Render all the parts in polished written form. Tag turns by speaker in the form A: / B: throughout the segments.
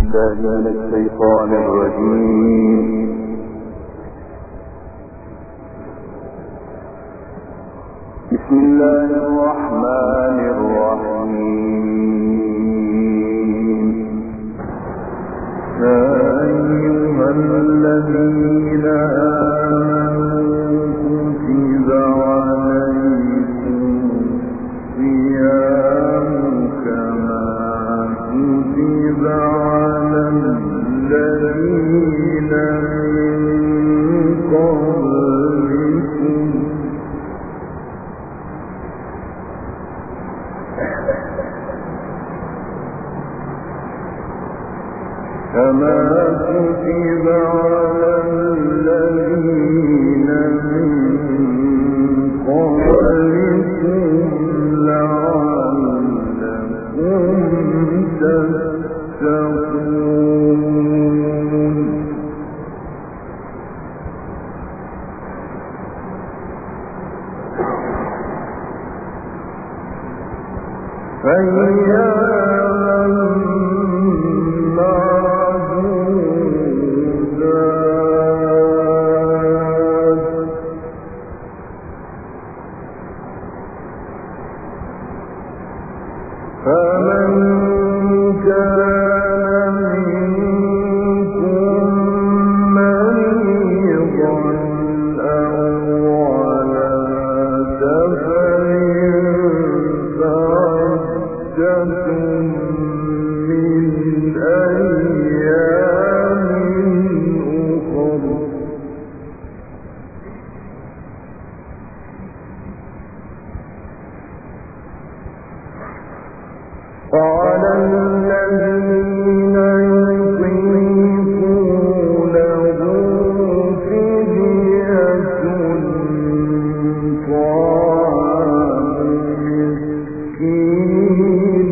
A: من الشيطان الرجيم. بسم الله الرحمن الرحيم. يا أيها الذين آمنوا كتب عليكم الصيام كما كتب على الذين من قبلكم لعلكم تتقون. فمن كان منكم مريضا أو على سفر فعدة من أيام أخر. وعلى الذين يطيقونه فدية طعام مسكين.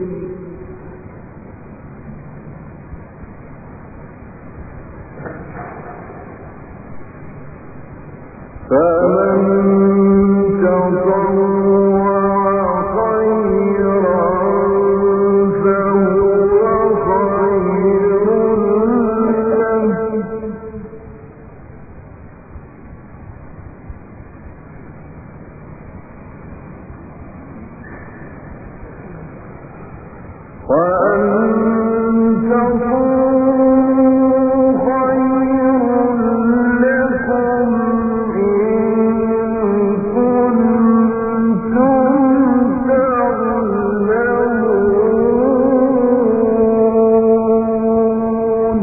A: فمن تطوع خيرا فهو خير له، وأن تصوموا خير لكم إن كنتم تعلمون.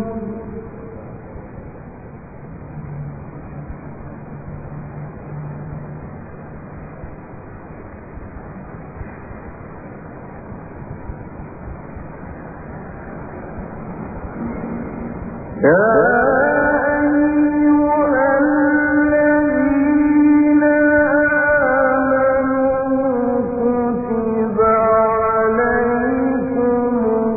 A: يا أيها الذين آمنوا كتب عليكم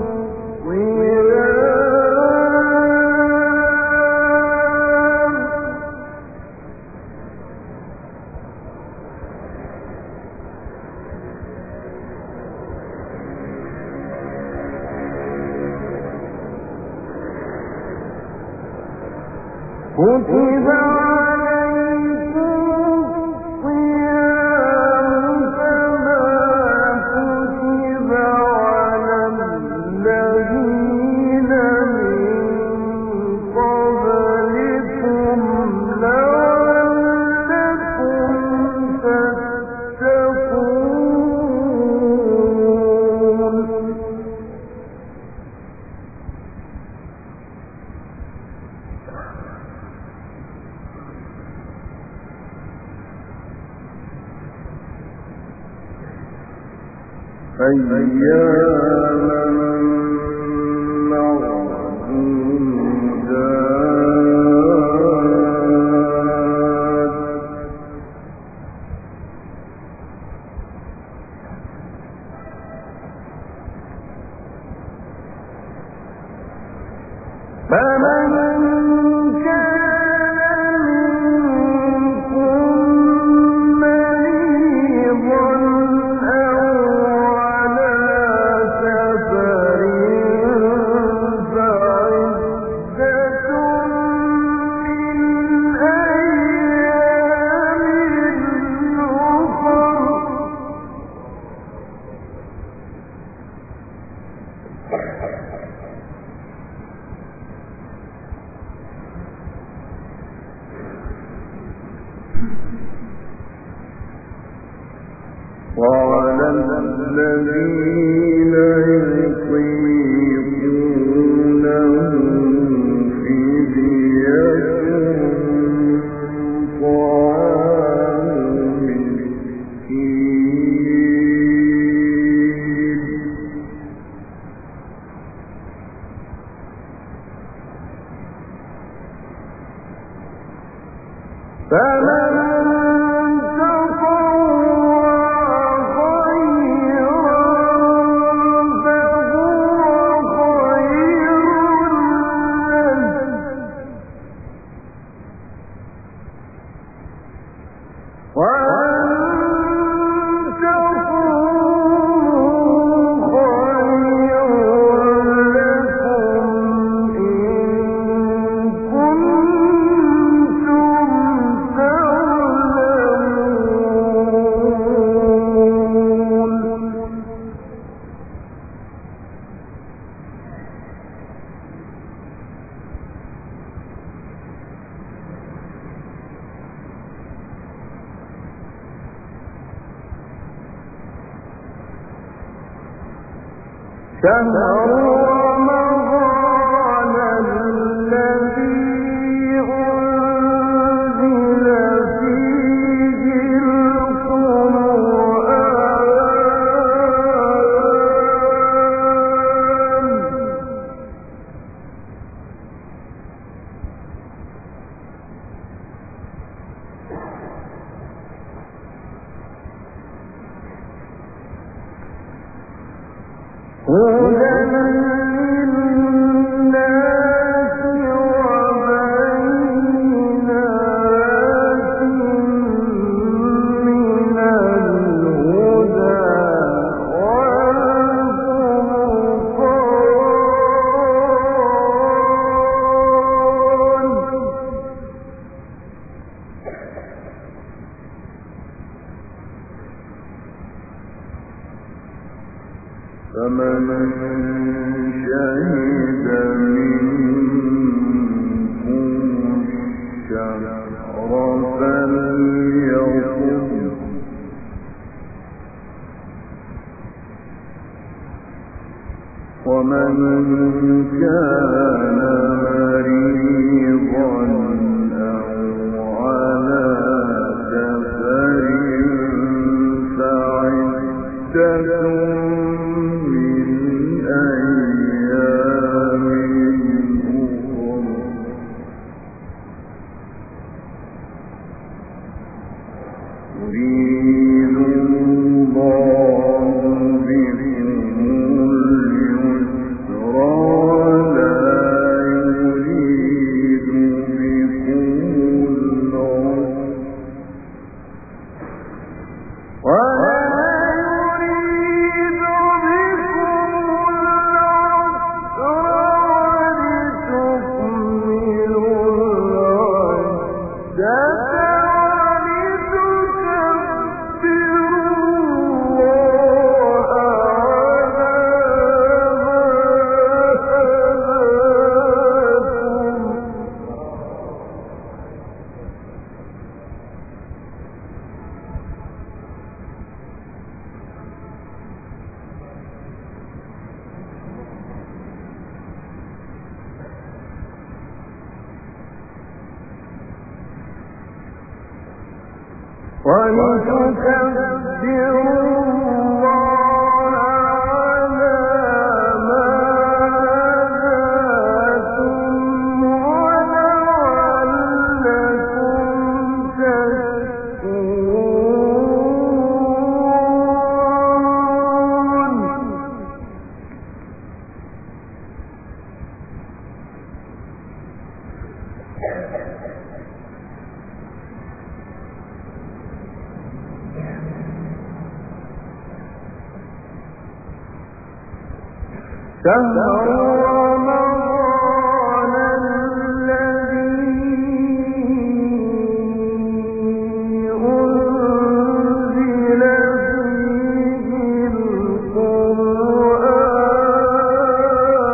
A: كتب عليكم الصيام كما كتب على الذين من قبلكم لعلكم تتقون. أياما معدودات. فمن كان منكم مريضا أو على سفر وعلى الذين يطيقونه فدية طعام مسكين فمن شهر رمضان الذي أنزل فيه القرآن هدى للناس وبينات من الهدى فمن شهد منكم الشهر فليصم ومن كان مريضا أو على سفر فعدة يريد الله بكم اليسر ولا يريد بكم العسر ولتكبروا الله على ما هداكم ولعلكم تشكرون شهر رمضان الذي أنزل فيه القرآن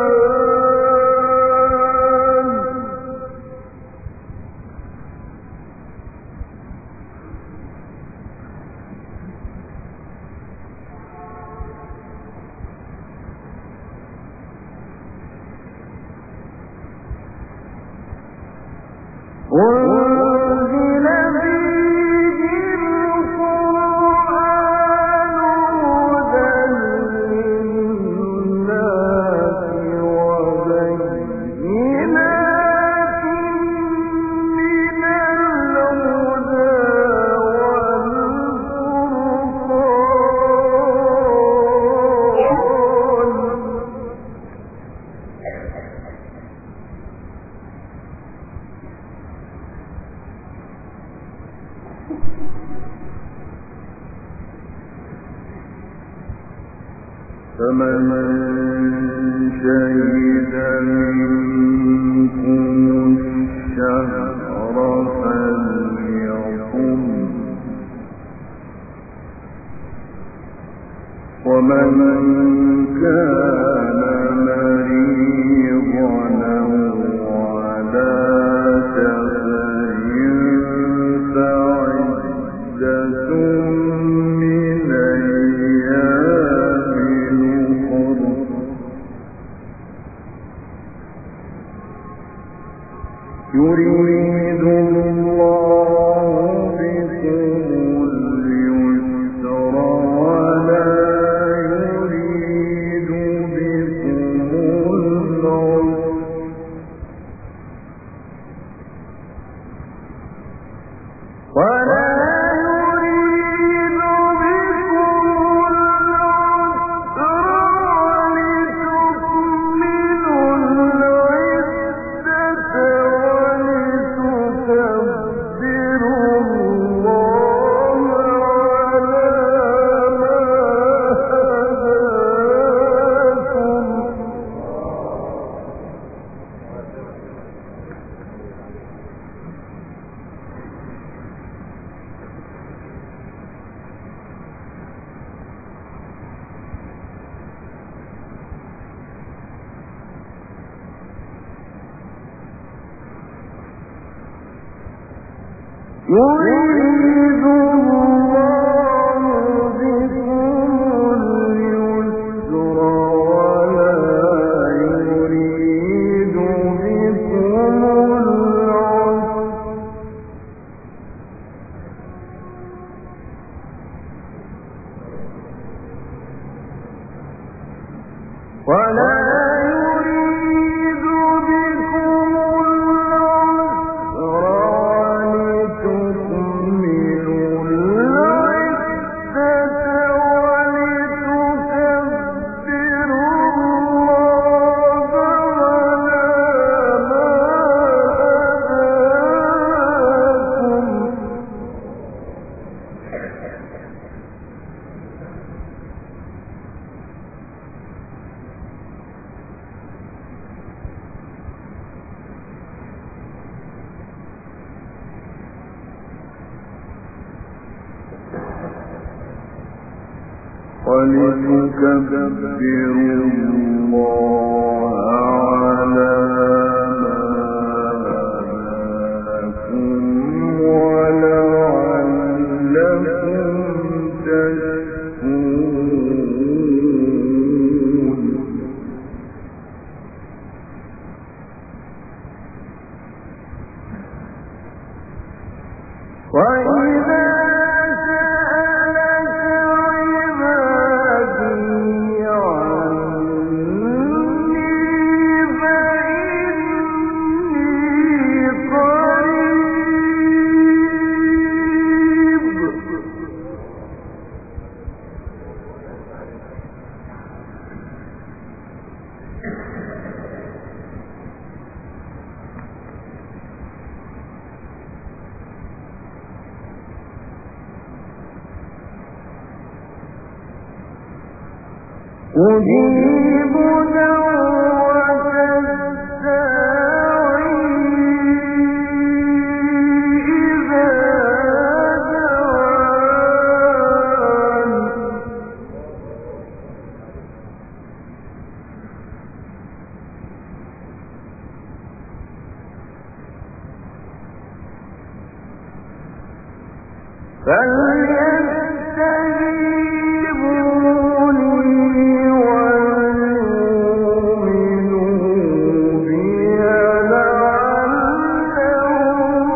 A: فمن شهد منكم الشهر فليصم ومن كان مريضا أو على سفر فعدة من أيام أخر يريد الله بكم اليسر ولا يريد بكم العسر ولا يريد بكم العسر ولتكملوا العدة ولتكبروا الله على ما يريد الله بكم اليسر ولا يريد بكم العسر ولا يريد بكم العسر ولتكملوا العدة ولتكبروا الله على ما هداكم ولتكبروا الله على ما هداكم ولعلكم تشكرون وإذا سألك عبادي عني فإني قريب أجيب دعوة الداعي إذا دعان فليستجيبوا لي وليؤمنوا بي لعلهم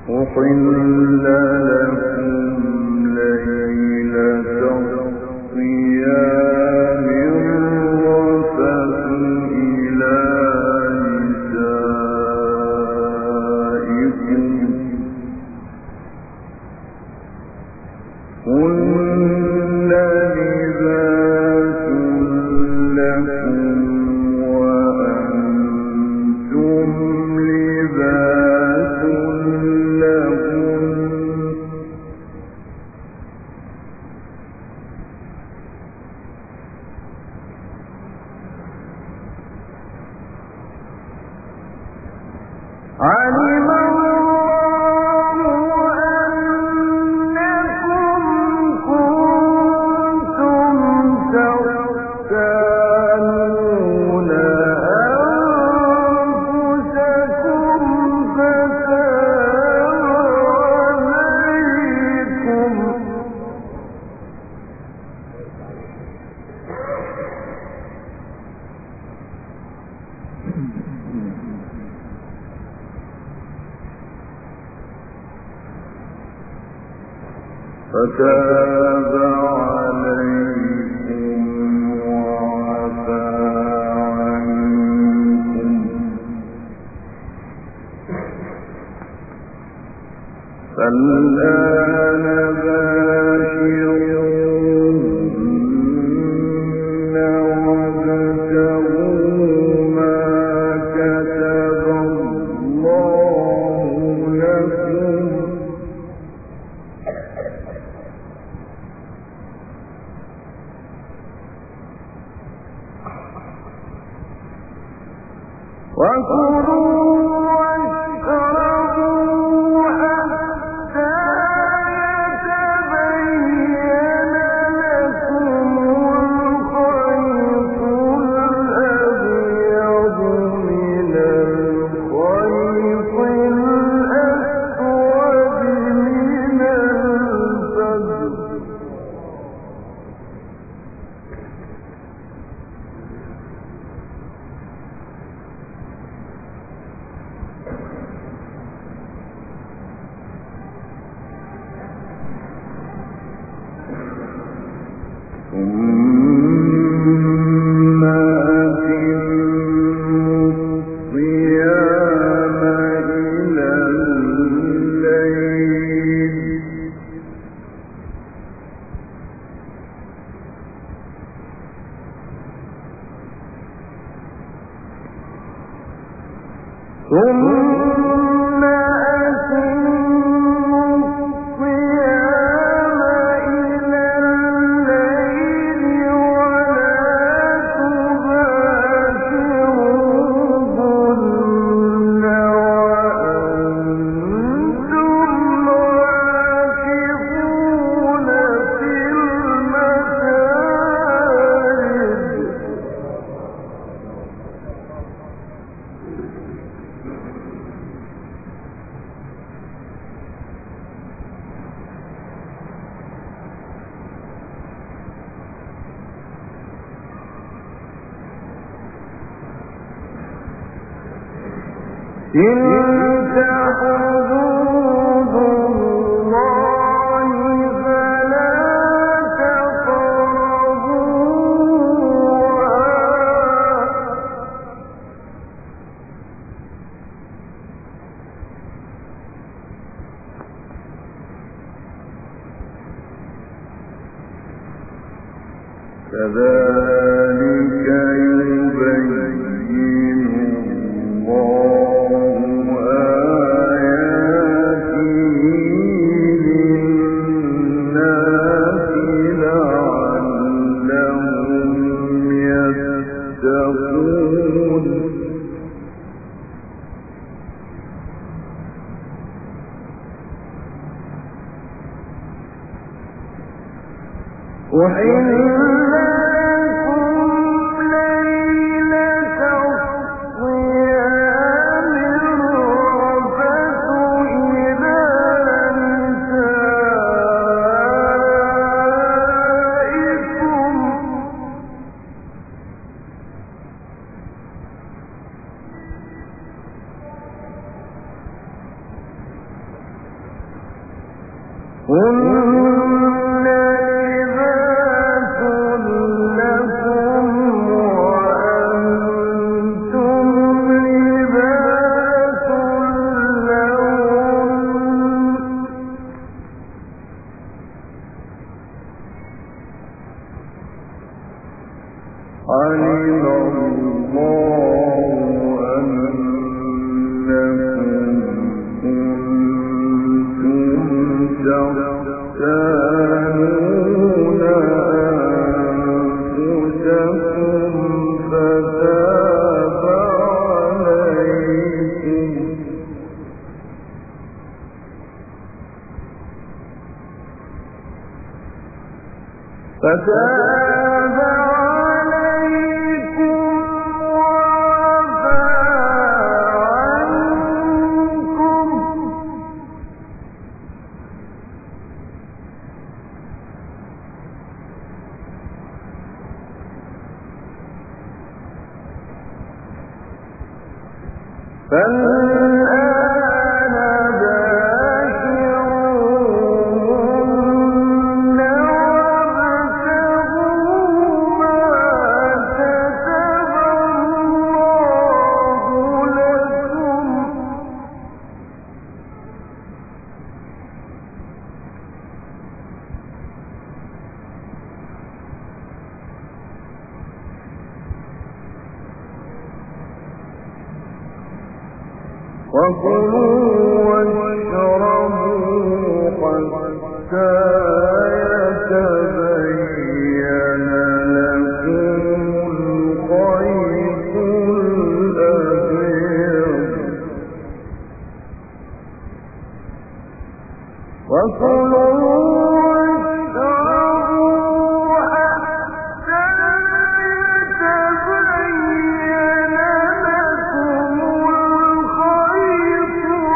A: أحل لكم ليلة الصيام الرفث إلى نسائكم هن لباس لكم وأنتم لباس لهم علم الله أنكم كنتم تختانون أنفسكم فتاب عليكم وعفى عنكم فالآن باشروهن وابتغوا ما كتب الله لكم وكلوا واشربوا حتى يتبين لكم الخيط الأبيض من الخيط الأسود من الفجر ثم أتموا الصيام إلى الليل ثم أتموا الصيام إلى الليل ولا تباشروهن وأنتم عاكفون في المساجد تلك حدود الله فلا تقربوها كذلك يبين الله آياته للناس لعلهم يتقون أحل لكم ليلة الصيام الرفث إلى نسائكم فتاب عليكم وعفى عنكم فالآن باشروهن وابتغوا ما كتب الله لكم وكلوا واشربوا حتى يتبين لكم الخيط الأبيض وكلوا واشربوا حتى يتبين لكم الخيط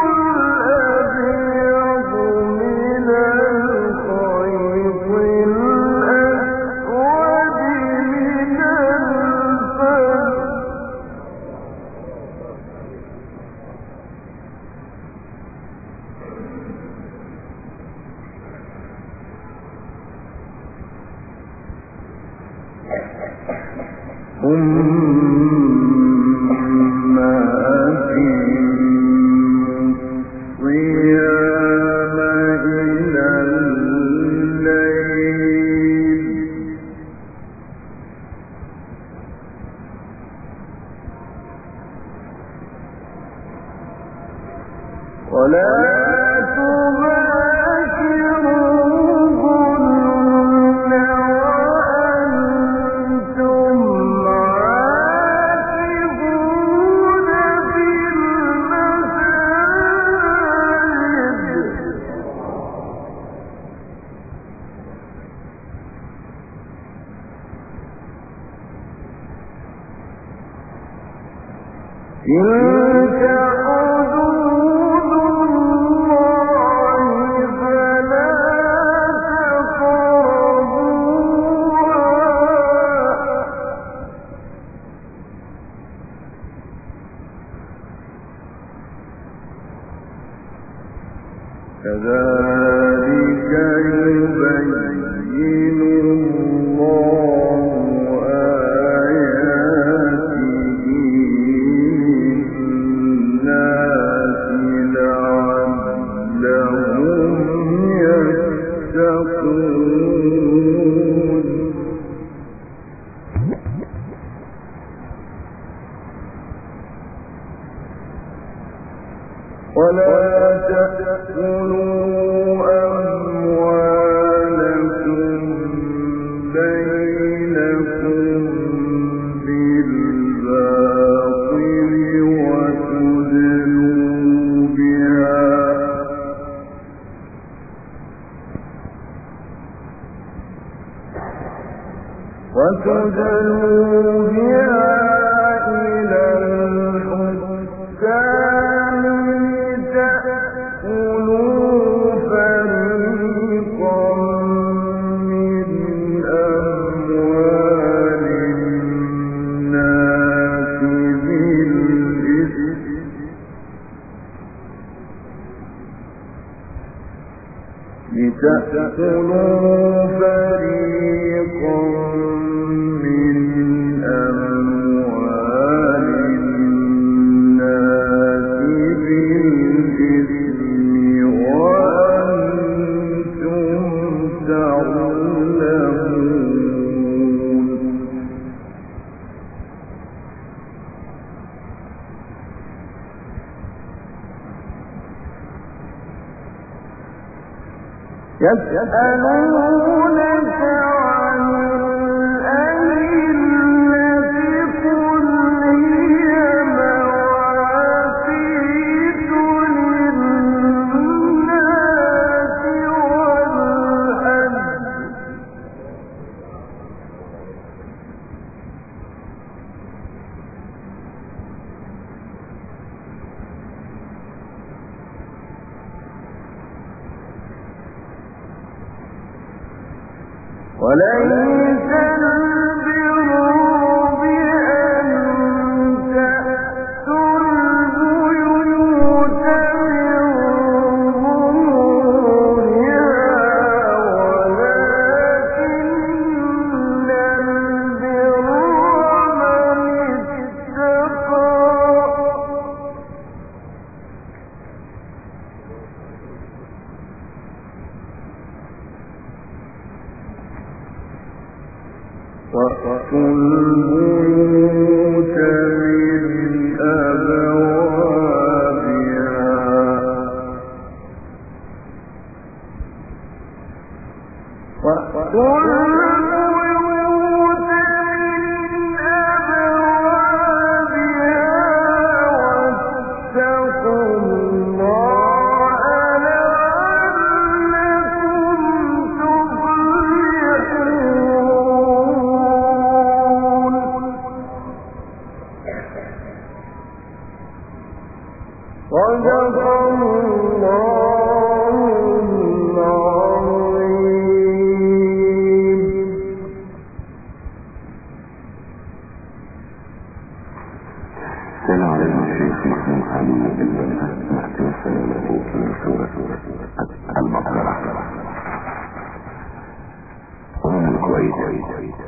A: الأبيض من الخيط الأسود من الفجر ثم أتموا الصيام إلى الليل ولا تباشروهن وأنتم عاكفون في المساجد تلك حدود الله فلا تقربوها كذلك يبين الله آياته للناس لعلهم يتقون ولا تأكلوا أموالكم بينكم بالباطل وتدلوا بها إلى الحكام لتأكلوا فريقا من أموال الناس بالإثم لتأكلوا فريقا من أموال الناس بالإثم وأنتم تعلمون يسألونك عن الأهلة قل هي مواقيت للناس والحج وليس البر بأن تأتوا البيوت من ظهورها ولكن البر من اتقى وَأْتُوا الْبُيُوتَ مِنْ أَبْوَابِهَا وَاتَّقُوا اللَّهَ لَعَلَّكُمْ تُفْلِحُونَ صدق الله العظيم.
B: السلام عليكم الشيخ محمود حميد نحكي له في سورة البقرة ومن الكويت